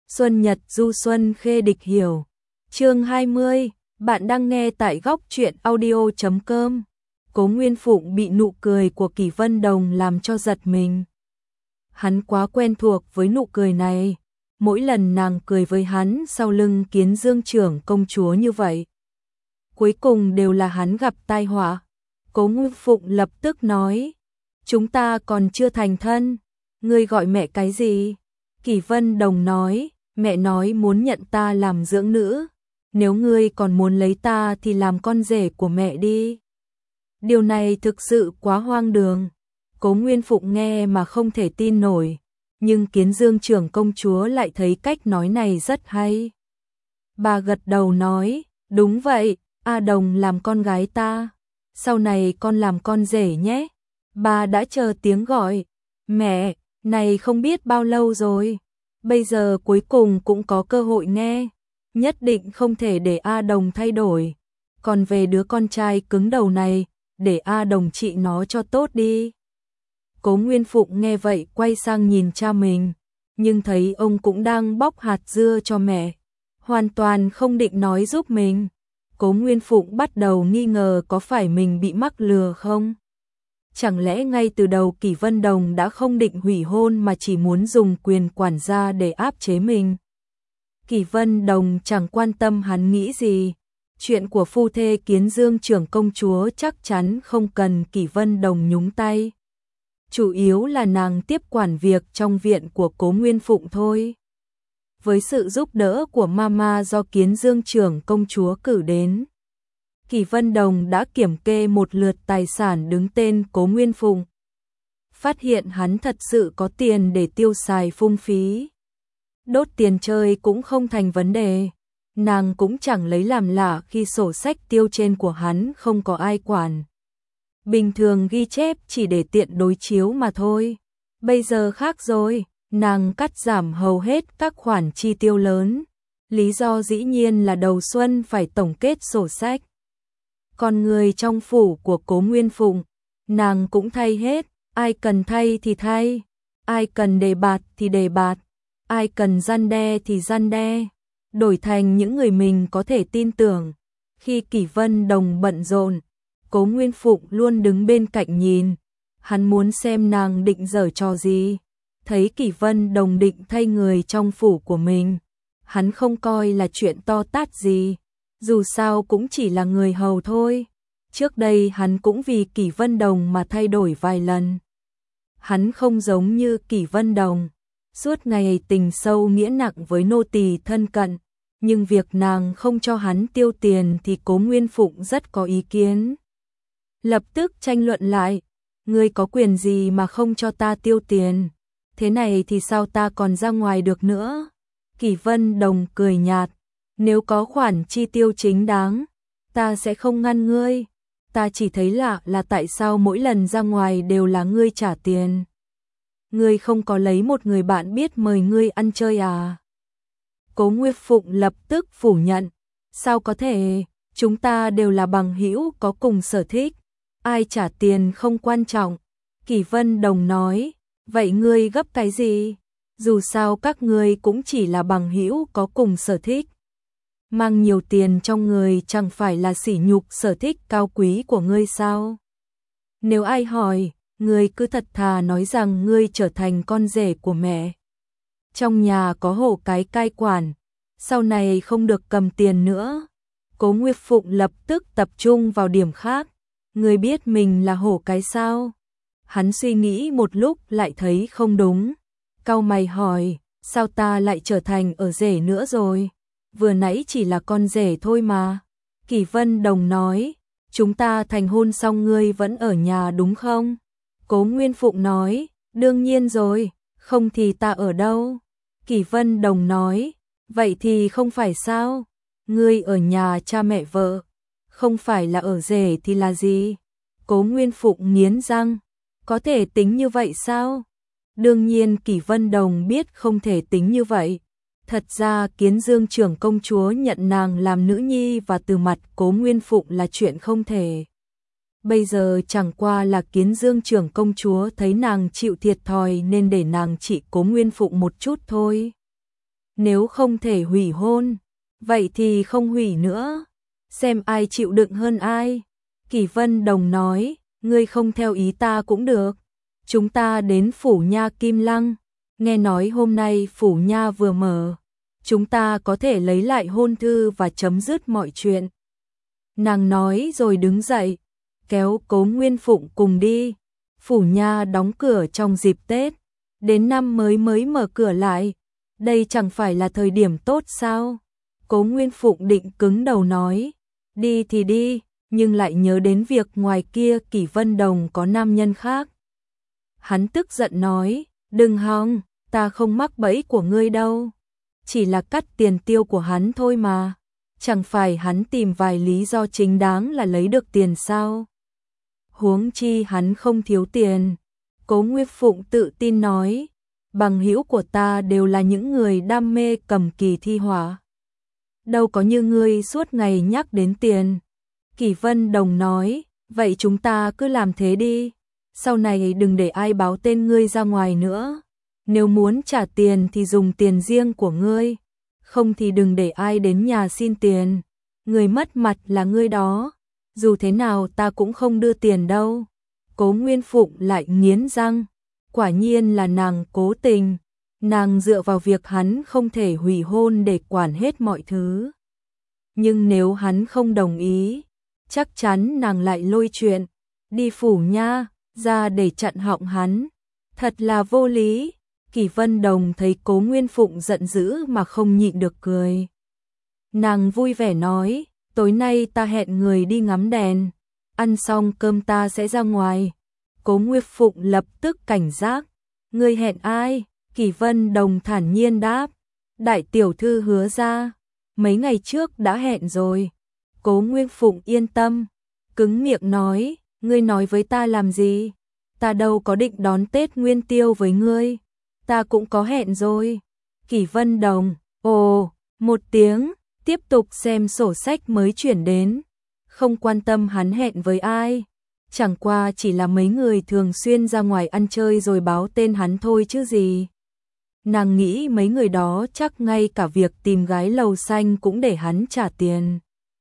Xuân Nhật du xuân khê địch hiểu. Chương 20, bạn đang nghe tại góc truyện audio.com. Cố Nguyên Phụng bị nụ cười của Kỷ Vân Đồng làm cho giật mình. Hắn quá quen thuộc với nụ cười này, mỗi lần nàng cười với hắn sau lưng Kiến Dương trưởng công chúa như vậy. Cuối cùng đều là hắn gặp tai họa. Cố Nguyên Phụng lập tức nói, chúng ta còn chưa thành thân, ngươi gọi mẹ cái gì? Kỷ Vân Đồng nói, mẹ nói muốn nhận ta làm dưỡng nữ, nếu ngươi còn muốn lấy ta thì làm con rể của mẹ đi. Điều này thực sự quá hoang đường. Cố Nguyên Phụng nghe mà không thể tin nổi, nhưng Kiến Dương trưởng công chúa lại thấy cách nói này rất hay. Bà gật đầu nói, đúng vậy, A Đồng làm con gái ta, sau này con làm con rể nhé. Bà đã chờ tiếng gọi, mẹ, này không biết bao lâu rồi, bây giờ cuối cùng cũng có cơ hội nghe, nhất định không thể để A Đồng thay đổi. Còn về đứa con trai cứng đầu này, để A Đồng trị nó cho tốt đi. Cố Nguyên Phụng nghe vậy quay sang nhìn cha mình, nhưng thấy ông cũng đang bóc hạt dưa cho mẹ, hoàn toàn không định nói giúp mình. Cố Nguyên Phụng bắt đầu nghi ngờ có phải mình bị mắc lừa không? Chẳng lẽ ngay từ đầu Kỷ Vân Đồng đã không định hủy hôn mà chỉ muốn dùng quyền quản gia để áp chế mình? Kỷ Vân Đồng chẳng quan tâm hắn nghĩ gì. Chuyện của phu thê Kiến Dương trưởng công chúa chắc chắn không cần Kỷ Vân Đồng nhúng tay. Chủ yếu là nàng tiếp quản việc trong viện của Cố Nguyên Phụng thôi. Với sự giúp đỡ của Mama do Kiến Dương trưởng công chúa cử đến, Kỷ Vân Đồng đã kiểm kê một lượt tài sản đứng tên Cố Nguyên Phụng. Phát hiện hắn thật sự có tiền để tiêu xài phung phí. Đốt tiền chơi cũng không thành vấn đề. Nàng cũng chẳng lấy làm lạ khi sổ sách tiêu trên của hắn không có ai quản. Bình thường ghi chép chỉ để tiện đối chiếu mà thôi. Bây giờ khác rồi, nàng cắt giảm hầu hết các khoản chi tiêu lớn. Lý do dĩ nhiên là đầu xuân phải tổng kết sổ sách. Còn người trong phủ của Cố Nguyên Phụng, nàng cũng thay hết, ai cần thay thì thay, ai cần đề bạt thì đề bạt, ai cần răn đe thì răn đe, đổi thành những người mình có thể tin tưởng. Khi Kỷ Vân Đồng bận rộn, Cố Nguyên Phụng luôn đứng bên cạnh nhìn, hắn muốn xem nàng định giở trò gì. Thấy Kỷ Vân Đồng định thay người trong phủ của mình, hắn không coi là chuyện to tát gì, dù sao cũng chỉ là người hầu thôi. Trước đây hắn cũng vì Kỷ Vân Đồng mà thay đổi vài lần. Hắn không giống như Kỷ Vân Đồng, suốt ngày tình sâu nghĩa nặng với nô tỳ thân cận, nhưng việc nàng không cho hắn tiêu tiền thì Cố Nguyên Phụng rất có ý kiến. Lập tức tranh luận lại, ngươi có quyền gì mà không cho ta tiêu tiền, thế này thì sao ta còn ra ngoài được nữa. Kỷ Vân Đồng cười nhạt, nếu có khoản chi tiêu chính đáng, ta sẽ không ngăn ngươi, ta chỉ thấy lạ là tại sao mỗi lần ra ngoài đều là ngươi trả tiền. Ngươi không có lấy một người bạn biết mời ngươi ăn chơi à? Cố Nguyên Phụng lập tức phủ nhận, sao có thể, chúng ta đều là bằng hữu có cùng sở thích, ai trả tiền không quan trọng. Kỷ Vân Đồng nói, vậy ngươi gấp cái gì? Dù sao các ngươi cũng chỉ là bằng hữu có cùng sở thích. Mang nhiều tiền trong người chẳng phải là sỉ nhục sở thích cao quý của ngươi sao? Nếu ai hỏi, ngươi cứ thật thà nói rằng ngươi trở thành con rể của mẹ. Trong nhà có hổ cái cai quản, sau này không được cầm tiền nữa. Cố Nguyên Phụng lập tức tập trung vào điểm khác. Ngươi biết mình là hổ cái sao? Hắn suy nghĩ một lúc lại thấy không đúng. Cau mày hỏi, sao ta lại trở thành ở rể nữa rồi? Vừa nãy chỉ là con rể thôi mà. Kỷ Vân Đồng nói, chúng ta thành hôn xong ngươi vẫn ở nhà đúng không? Cố Nguyên Phụng nói, đương nhiên rồi, không thì ta ở đâu? Kỷ Vân Đồng nói, vậy thì không phải sao? Ngươi ở nhà cha mẹ vợ, không phải là ở rể thì là gì? Cố Nguyên Phụng nghiến răng, có thể tính như vậy sao? Đương nhiên Kỷ Vân Đồng biết không thể tính như vậy. Thật ra Kiến Dương trưởng công chúa nhận nàng làm nữ nhi và từ mặt Cố Nguyên Phụng là chuyện không thể. Bây giờ chẳng qua là Kiến Dương trưởng công chúa thấy nàng chịu thiệt thòi nên để nàng trị Cố Nguyên Phụng một chút thôi. nếu không thể hủy hôn, vậy thì không hủy nữa, xem ai chịu đựng hơn ai. Kỷ Vân Đồng nói, ngươi không theo ý ta cũng được, chúng ta đến phủ nha Kim Lăng, nghe nói hôm nay phủ nha vừa mở, chúng ta có thể lấy lại hôn thư và chấm dứt mọi chuyện. Nàng nói rồi đứng dậy, kéo Cố Nguyên Phụng cùng đi. Phủ nha đóng cửa trong dịp Tết, đến năm mới mở cửa lại, đây chẳng phải là thời điểm tốt sao? Cố Nguyên Phụng định cứng đầu nói, đi thì đi, nhưng lại nhớ đến việc ngoài kia Kỷ Vân Đồng có nam nhân khác. Hắn tức giận nói, đừng hòng, ta không mắc bẫy của ngươi đâu, chỉ là cắt tiền tiêu của hắn thôi mà, chẳng phải hắn tìm vài lý do chính đáng là lấy được tiền sao? Huống chi hắn không thiếu tiền. Cố Nguyên Phụng tự tin nói, bằng hữu của ta đều là những người đam mê cầm kỳ thi họa, đâu có như ngươi suốt ngày nhắc đến tiền. Kỷ Vân Đồng nói, vậy chúng ta cứ làm thế đi, sau này đừng để ai báo tên ngươi ra ngoài nữa, nếu muốn trả tiền thì dùng tiền riêng của ngươi, không thì đừng để ai đến nhà xin tiền, người mất mặt là ngươi đó, dù thế nào ta cũng không đưa tiền đâu. Cố Nguyên Phụng lại nghiến răng, quả nhiên là nàng cố tình, nàng dựa vào việc hắn không thể hủy hôn để quản hết mọi thứ. Nhưng nếu hắn không đồng ý, chắc chắn nàng lại lôi chuyện đi phủ nha ra để chặn họng hắn, thật là vô lý. Kỷ Vân Đồng thấy Cố Nguyên Phụng giận dữ mà không nhịn được cười. Nàng vui vẻ nói, tối nay ta hẹn người đi ngắm đèn, ăn xong cơm ta sẽ ra ngoài. Cố Nguyên Phụng lập tức cảnh giác, ngươi hẹn ai? Kỷ Vân Đồng thản nhiên đáp, đại tiểu thư Hứa ra, mấy ngày trước đã hẹn rồi. Cố Nguyên Phụng yên tâm, cứng miệng nói, ngươi nói với ta làm gì? Ta đâu có định đón Tết Nguyên Tiêu với ngươi, ta cũng có hẹn rồi. Kỷ Vân Đồng, ồ, một tiếng, tiếp tục xem sổ sách mới chuyển đến, không quan tâm hắn hẹn với ai, chẳng qua chỉ là mấy người thường xuyên ra ngoài ăn chơi rồi báo tên hắn thôi chứ gì. Nàng nghĩ mấy người đó chắc ngay cả việc tìm gái lầu xanh cũng để hắn trả tiền.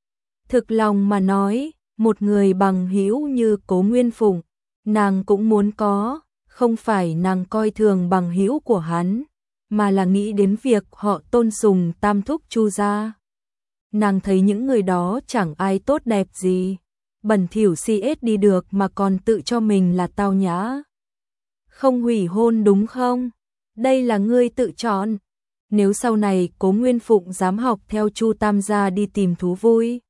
Thực lòng mà nói, một người bằng hữu như Cố Nguyên Phụng, nàng cũng muốn có, không phải nàng coi thường bằng hữu của hắn, mà là nghĩ đến việc họ tôn sùng tam thúc Chu gia. Nàng thấy những người đó chẳng ai tốt đẹp gì, bẩn thỉu CS đi được mà còn tự cho mình là tao nhã. Không hủy hôn đúng không? Đây là ngươi tự chọn. Nếu sau này Cố Nguyên Phụng dám học theo Chu Tam gia đi tìm thú vui,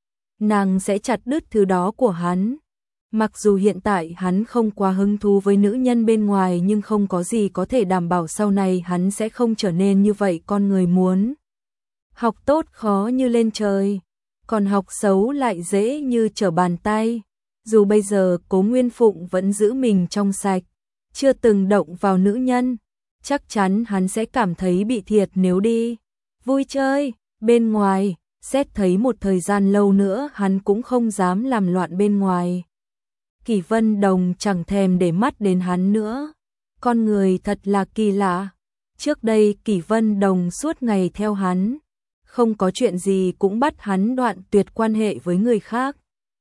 nàng sẽ chặt đứt thứ đó của hắn. Mặc dù hiện tại hắn không quá hứng thú với nữ nhân bên ngoài, nhưng không có gì có thể đảm bảo sau này hắn sẽ không trở nên như vậy. Con người muốn học tốt khó như lên trời, còn học xấu lại dễ như trở bàn tay. Dù bây giờ Cố Nguyên Phụng vẫn giữ mình trong sạch, chưa từng động vào nữ nhân, chắc chắn hắn sẽ cảm thấy bị thiệt nếu đi vui chơi bên ngoài. Xét thấy một thời gian lâu nữa hắn cũng không dám làm loạn bên ngoài. Kỷ Vân Đồng chẳng thèm để mắt đến hắn nữa. Con người thật là kỳ lạ. Trước đây Kỷ Vân Đồng suốt ngày theo hắn, không có chuyện gì cũng bắt hắn đoạn tuyệt quan hệ với người khác.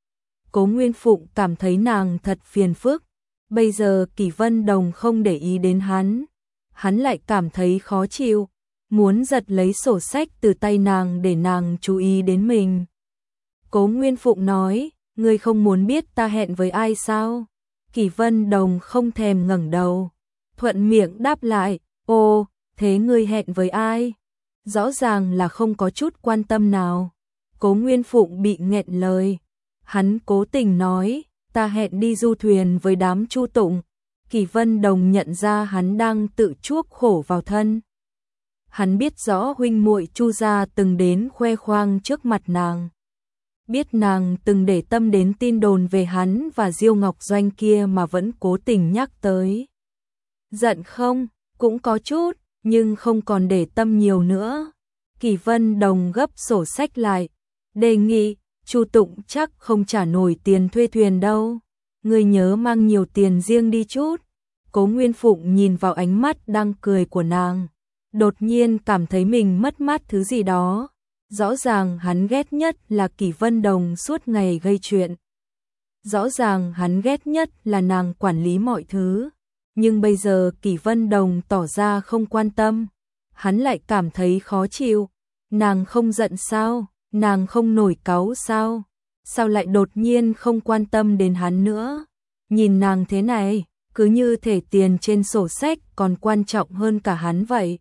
Cố Nguyên Phụng cảm thấy nàng thật phiền phức. Bây giờ Kỷ Vân Đồng không để ý đến hắn lại cảm thấy khó chịu, muốn giật lấy sổ sách từ tay nàng để nàng chú ý đến mình. Cố Nguyên Phụng nói, ngươi không muốn biết ta hẹn với ai sao? Kỷ Vân Đồng không thèm ngẩng đầu, thuận miệng đáp lại, ồ, thế ngươi hẹn với ai? Rõ ràng là không có chút quan tâm nào. Cố Nguyên Phụng bị nghẹn lời, hắn cố tình nói, ta hẹn đi du thuyền với đám Chu Tụng. Kỷ Vân Đồng nhận ra hắn đang tự chuốc khổ vào thân. Hắn biết rõ huynh muội Chu gia từng đến khoe khoang trước mặt nàng, biết nàng từng để tâm đến tin đồn về hắn và Diêu Ngọc Doanh kia mà vẫn cố tình nhắc tới. Giận không? Cũng có chút, nhưng không còn để tâm nhiều nữa. Kỷ Vân Đồng gấp sổ sách lại, đề nghị, Chu Tụng chắc không trả nổi tiền thuê thuyền đâu, ngươi nhớ mang nhiều tiền riêng đi chút. Cố Nguyên Phụng nhìn vào ánh mắt đang cười của nàng, đột nhiên cảm thấy mình mất mát thứ gì đó. Rõ ràng hắn ghét nhất là Kỷ Vân Đồng suốt ngày gây chuyện. Rõ ràng hắn ghét nhất là nàng quản lý mọi thứ. Nhưng bây giờ Kỷ Vân Đồng tỏ ra không quan tâm. Hắn lại cảm thấy khó chịu. Nàng không giận sao? Nàng không nổi cáu sao? Sao lại đột nhiên không quan tâm đến hắn nữa? Nhìn nàng thế này, cứ như thể tiền trên sổ sách còn quan trọng hơn cả hắn vậy.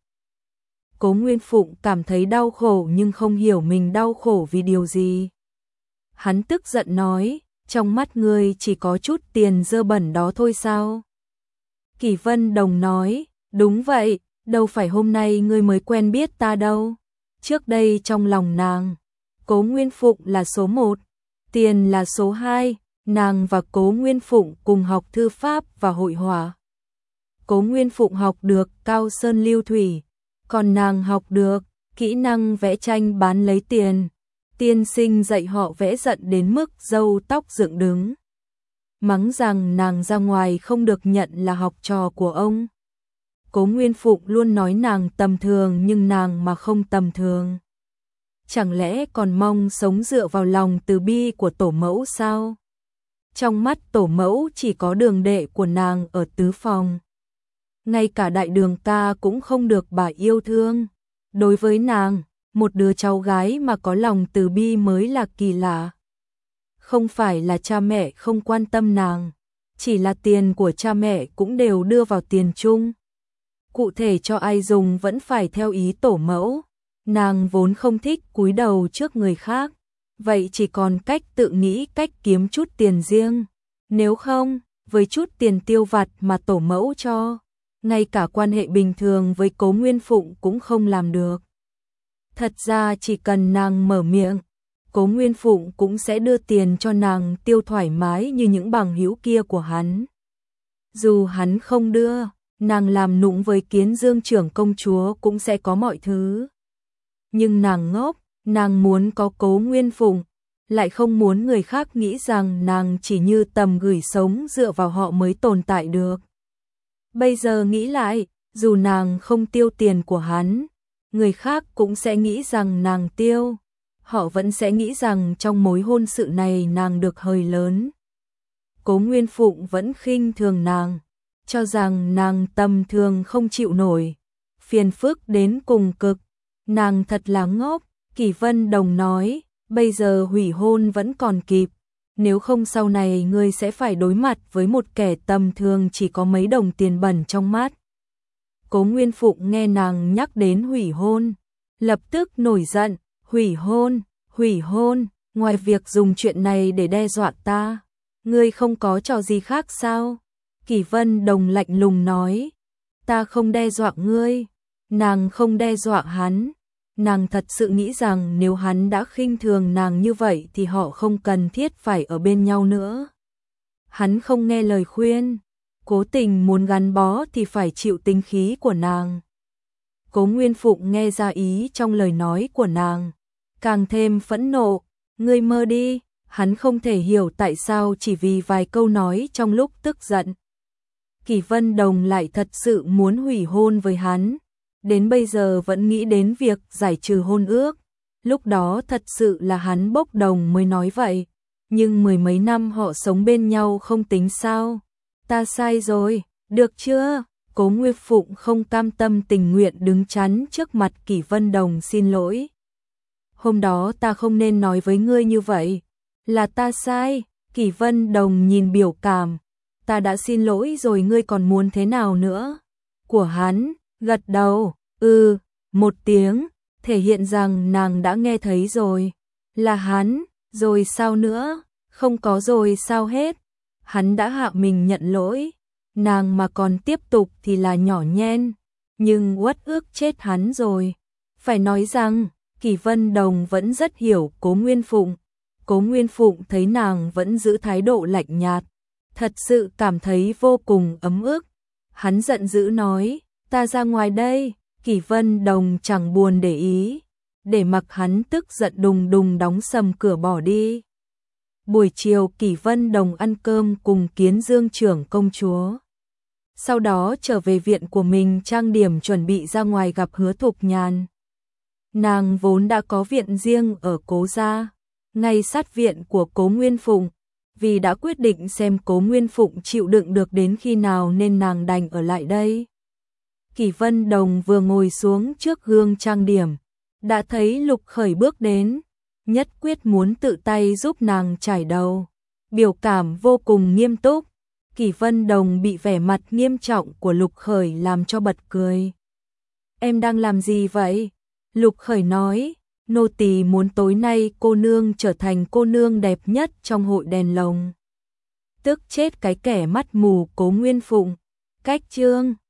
Cố Nguyên Phụng cảm thấy đau khổ nhưng không hiểu mình đau khổ vì điều gì. Hắn tức giận nói, trong mắt ngươi chỉ có chút tiền dơ bẩn đó thôi sao? Kỷ Vân Đồng nói, đúng vậy, đâu phải hôm nay ngươi mới quen biết ta đâu. Trước đây trong lòng nàng, Cố Nguyên Phụng là số 1, tiền là số 2, nàng và Cố Nguyên Phụng cùng học thư pháp và hội họa. Cố Nguyên Phụng học được cao sơn lưu thủy, còn nàng học được kỹ năng vẽ tranh bán lấy tiền. Tiên sinh dạy họ vẽ giận đến mức râu tóc dựng đứng. Mắng rằng nàng ra ngoài không được nhận là học trò của ông. Cố Nguyên Phụng luôn nói nàng tầm thường nhưng nàng mà không tầm thường. Chẳng lẽ còn mong sống dựa vào lòng từ bi của tổ mẫu sao? Trong mắt tổ mẫu chỉ có đường đệ của nàng ở tứ phòng. Ngay cả đại đường ca cũng không được bà yêu thương. Đối với nàng, một đứa cháu gái mà có lòng từ bi mới là kỳ lạ. Không phải là cha mẹ không quan tâm nàng, chỉ là tiền của cha mẹ cũng đều đưa vào tiền chung. Cụ thể cho ai dùng vẫn phải theo ý tổ mẫu. Nàng vốn không thích cúi đầu trước người khác, vậy chỉ còn cách tự nghĩ cách kiếm chút tiền riêng. Nếu không, với chút tiền tiêu vặt mà tổ mẫu cho, ngay cả quan hệ bình thường với Cố Nguyên Phụng cũng không làm được. Thật ra chỉ cần nàng mở miệng, Cố Nguyên Phụng cũng sẽ đưa tiền cho nàng tiêu thoải mái như những bằng hữu kia của hắn. Dù hắn không đưa, nàng làm nũng với Kiến Dương trưởng công chúa cũng sẽ có mọi thứ. Nhưng nàng ngốc, nàng muốn có Cố Nguyên Phụng, lại không muốn người khác nghĩ rằng nàng chỉ như tầm gửi sống dựa vào họ mới tồn tại được. Bây giờ nghĩ lại, dù nàng không tiêu tiền của hắn, người khác cũng sẽ nghĩ rằng nàng tiêu. Họ vẫn sẽ nghĩ rằng trong mối hôn sự này nàng được hơi lớn. Cố Nguyên Phụng vẫn khinh thường nàng, cho rằng nàng tầm thường không chịu nổi, phiền phức đến cùng cực. Nàng thật là ngốc. Kỷ Vân Đồng nói, bây giờ hủy hôn vẫn còn kịp, nếu không sau này ngươi sẽ phải đối mặt với một kẻ tầm thường chỉ có mấy đồng tiền bẩn trong mắt. Cố Nguyên Phụng nghe nàng nhắc đến hủy hôn, lập tức nổi giận, hủy hôn, ngoài việc dùng chuyện này để đe dọa ta, ngươi không có trò gì khác sao? Kỷ Vân Đồng lạnh lùng nói, ta không đe dọa ngươi. Nàng không đe dọa hắn, nàng thật sự nghĩ rằng nếu hắn đã khinh thường nàng như vậy thì họ không cần thiết phải ở bên nhau nữa. Hắn không nghe lời khuyên, cố tình muốn gắn bó thì phải chịu tính khí của nàng. Cố Nguyên Phụng nghe ra ý trong lời nói của nàng, càng thêm phẫn nộ, ngươi mơ đi. Hắn không thể hiểu tại sao chỉ vì vài câu nói trong lúc tức giận, Kỷ Vân Đồng lại thật sự muốn hủy hôn với hắn. Đến bây giờ vẫn nghĩ đến việc giải trừ hôn ước. Lúc đó thật sự là hắn bốc đồng mới nói vậy. Nhưng mười mấy năm họ sống bên nhau không tính sao? Ta sai rồi, được chưa? Cố Nguyên Phụng không cam tâm tình nguyện đứng chắn trước mặt Kỷ Vân Đồng xin lỗi. Hôm đó ta không nên nói với ngươi như vậy. Là ta sai. Kỷ Vân Đồng nhìn biểu cảm. Ta đã xin lỗi rồi, ngươi còn muốn thế nào nữa? Của hắn, gật đầu, một tiếng, thể hiện rằng nàng đã nghe thấy rồi. Là hắn, rồi sao nữa? Không có rồi sao hết? Hắn đã hạ mình nhận lỗi. Nàng mà còn tiếp tục thì là nhỏ nhen, nhưng uất ức chết hắn rồi. Phải nói rằng, Kỷ Vân Đồng vẫn rất hiểu Cố Nguyên Phụng. Cố Nguyên Phụng thấy nàng vẫn giữ thái độ lạnh nhạt, thật sự cảm thấy vô cùng ấm ức. Hắn giận dữ nói, ta ra ngoài đây. Kỷ Vân Đồng chẳng buồn để ý, để mặc hắn tức giận đùng đùng đóng sầm cửa bỏ đi. Buổi chiều Kỷ Vân Đồng ăn cơm cùng Kiến Dương trưởng công chúa. sau đó trở về viện của mình trang điểm chuẩn bị ra ngoài gặp Hứa Thục Nhàn. Nàng vốn đã có viện riêng ở Cố gia, ngay sát viện của Cố Nguyên Phụng, vì đã quyết định xem Cố Nguyên Phụng chịu đựng được đến khi nào nên nàng đành ở lại đây. Kỷ Vân Đồng vừa ngồi xuống trước gương trang điểm, đã thấy Lục Khởi bước đến, nhất quyết muốn tự tay giúp nàng chải đầu, biểu cảm vô cùng nghiêm túc. Kỷ Vân Đồng bị vẻ mặt nghiêm trọng của Lục Khởi làm cho bật cười. Em đang làm gì vậy? Lục Khởi nói, nô tỳ muốn tối nay cô nương trở thành cô nương đẹp nhất trong hội đèn lồng. Tức chết cái kẻ mắt mù Cố Nguyên Phụng. Cách chương